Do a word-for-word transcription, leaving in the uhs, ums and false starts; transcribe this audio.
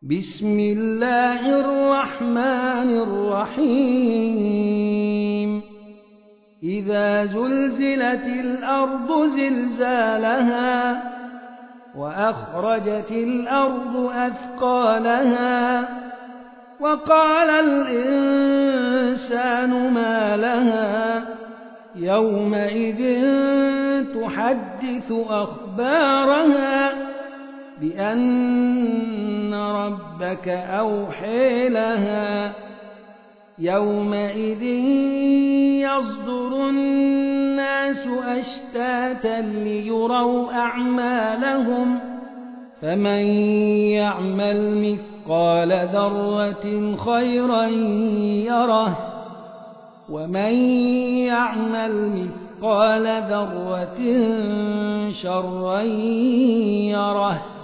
بسم الله الرحمن الرحيم إذا زلزلت الأرض زلزالها وأخرجت الأرض أثقالها وقال الإنسان ما لها يومئذ تحدث أخبارها بأن ربك أوحي لها يومئذ يصدر الناس أشتاتا ليروا أعمالهم فمن يعمل مثقال ذرة خيرا يره ومن يعمل مثقال ذرة شرا يره